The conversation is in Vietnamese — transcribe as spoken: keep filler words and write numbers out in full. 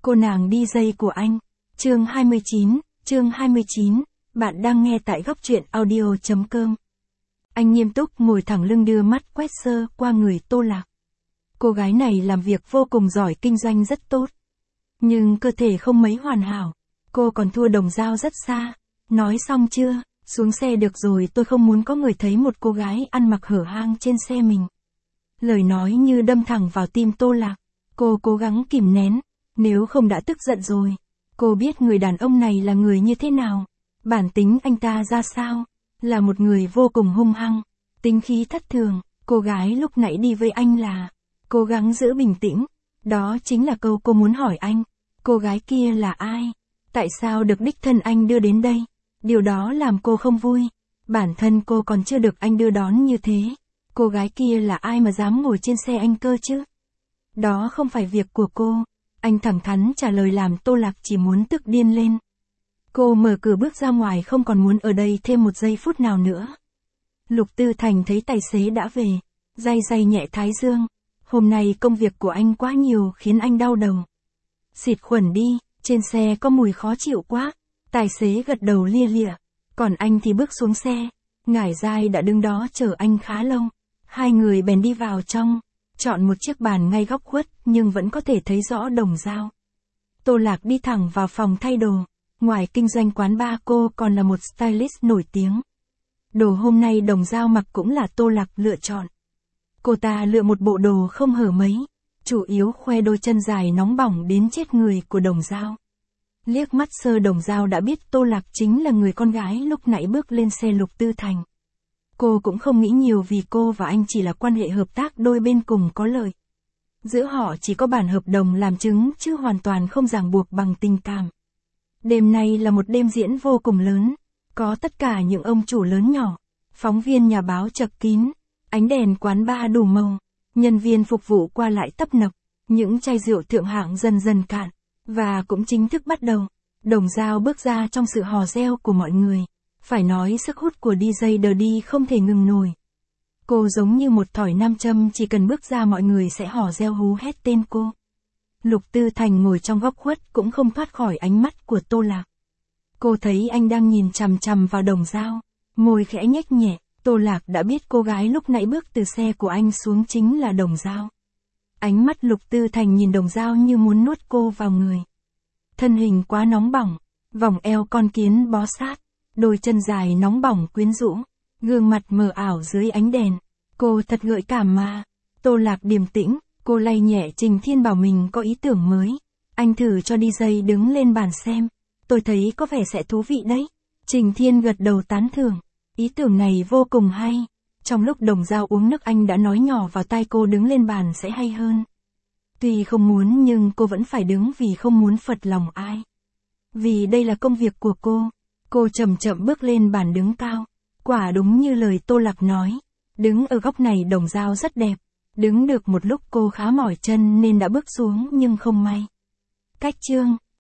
Cô nàng đi dây của anh. Chương hai mươi chín, chương hai mươi chín, bạn đang nghe tại góc truyện audio chấm com. Anh nghiêm túc ngồi thẳng lưng đưa mắt quét sơ qua người Tô Lạc. Cô gái này làm việc vô cùng giỏi, kinh doanh rất tốt. Nhưng cơ thể không mấy hoàn hảo. Cô còn thua Đồng Dao rất xa. Nói xong chưa? Xuống xe được rồi, tôi không muốn có người thấy một cô gái ăn mặc hở hang trên xe mình. Lời nói như đâm thẳng vào tim Tô Lạc. Cô cố gắng kìm nén. Nếu không đã tức giận rồi. Cô biết người đàn ông này là người như thế nào. Bản tính anh ta ra sao. Là một người vô cùng hung hăng. Tính khí thất thường. Cô gái lúc nãy đi với anh là cố gắng giữ bình tĩnh. Đó chính là câu cô muốn hỏi anh. Cô gái kia là ai? Tại sao được đích thân anh đưa đến đây? Điều đó làm cô không vui. Bản thân cô còn chưa được anh đưa đón như thế. Cô gái kia là ai mà dám ngồi trên xe anh cơ chứ? Đó không phải việc của cô. Anh thẳng thắn trả lời làm Tô Lạc chỉ muốn tức điên lên. Cô mở cửa bước ra ngoài, không còn muốn ở đây thêm một giây phút nào nữa. Lục Tư Thành thấy tài xế đã về. Day day nhẹ thái dương. Hôm nay công việc của anh quá nhiều khiến anh đau đầu. Xịt khuẩn đi, trên xe có mùi khó chịu quá. Tài xế gật đầu lia lịa. Còn anh thì bước xuống xe. Ngải Giai đã đứng đó chờ anh khá lâu. Hai người bèn đi vào trong. Chọn một chiếc bàn ngay góc khuất nhưng vẫn có thể thấy rõ Đồng Dao. Tô Lạc đi thẳng vào phòng thay đồ. Ngoài kinh doanh quán bar, cô còn là một stylist nổi tiếng. Đồ hôm nay Đồng Dao mặc cũng là Tô Lạc lựa chọn. Cô ta lựa một bộ đồ không hở mấy. Chủ yếu khoe đôi chân dài nóng bỏng đến chết người của Đồng Dao. Liếc mắt sơ Đồng Dao đã biết Tô Lạc chính là người con gái lúc nãy bước lên xe Lục Tư Thành. Cô cũng không nghĩ nhiều vì cô và anh chỉ là quan hệ hợp tác đôi bên cùng có lợi. Giữa họ chỉ có bản hợp đồng làm chứng chứ hoàn toàn không ràng buộc bằng tình cảm. Đêm nay là một đêm diễn vô cùng lớn. Có tất cả những ông chủ lớn nhỏ. Phóng viên nhà báo chật kín. Ánh đèn quán bar đủ màu. Nhân viên phục vụ qua lại tấp nập. Những chai rượu thượng hạng dần dần cạn. Và cũng chính thức bắt đầu. Đồng Dao bước ra trong sự hò reo của mọi người. Phải nói sức hút của đi jay Dirty không thể ngừng nổi. Cô giống như một thỏi nam châm, chỉ cần bước ra mọi người sẽ hò reo hú hét tên cô. Lục Tư Thành ngồi trong góc khuất cũng không thoát khỏi ánh mắt của Tô Lạc. Cô thấy anh đang nhìn chằm chằm vào Đồng Dao. Môi khẽ nhếch nhẹ. Tô Lạc đã biết cô gái lúc nãy bước từ xe của anh xuống chính là Đồng Dao. Ánh mắt Lục Tư Thành nhìn Đồng Dao như muốn nuốt cô vào người. Thân hình quá nóng bỏng. Vòng eo con kiến bó sát. Đôi chân dài nóng bỏng quyến rũ. Gương mặt mờ ảo dưới ánh đèn. Cô thật gợi cảm mà. Tô Lạc điềm tĩnh. Cô lay nhẹ Trình Thiên bảo mình có ý tưởng mới. Anh thử cho đi jay đứng lên bàn xem. Tôi thấy có vẻ sẽ thú vị đấy. Trình Thiên gật đầu tán thưởng. Ý tưởng này vô cùng hay. Trong lúc Đồng Dao uống nước anh đã nói nhỏ vào tai cô đứng lên bàn sẽ hay hơn. Tuy không muốn nhưng cô vẫn phải đứng vì không muốn phật lòng ai. Vì đây là công việc của cô. Cô chậm chậm bước lên bàn đứng cao. Quả đúng như lời Tô Lạc nói. Đứng ở góc này Đồng Dao rất đẹp. Đứng được một lúc cô khá mỏi chân nên đã bước xuống nhưng không may. Cách chương.